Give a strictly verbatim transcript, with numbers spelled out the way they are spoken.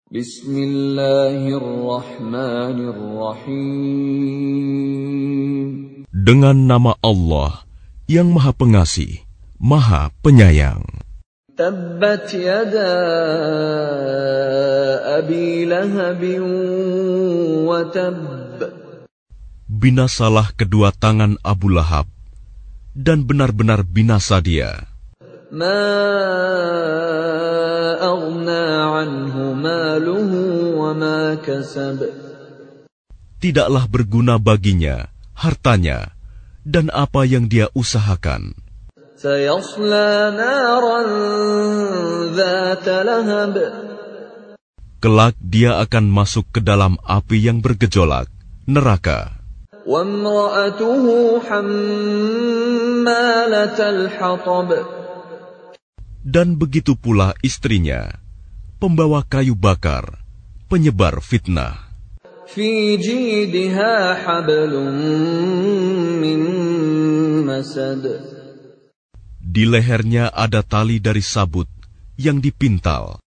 Bismillahirrahmanirrahim. Dengan nama Allah yang Maha Pengasih, Maha Penyayang. Tabbat yada Abi Lahab wa tabb. Binasalah kedua tangan Abu Lahab, dan benar-benar binasa dia. Ma aghna anhu maluhu wa ma kasab. Tidaklah berguna baginya hartanya dan apa yang dia usahakan. Sayasla naran dzata lahab. Kelak dia akan masuk ke dalam api yang bergejolak, neraka. Wa imra'atuhu hammalatal hatab. Dan begitu pula istrinya, pembawa kayu bakar, penyebar fitnah. Fi jidha hablum min masad. Di lehernya ada tali dari sabut yang dipintal.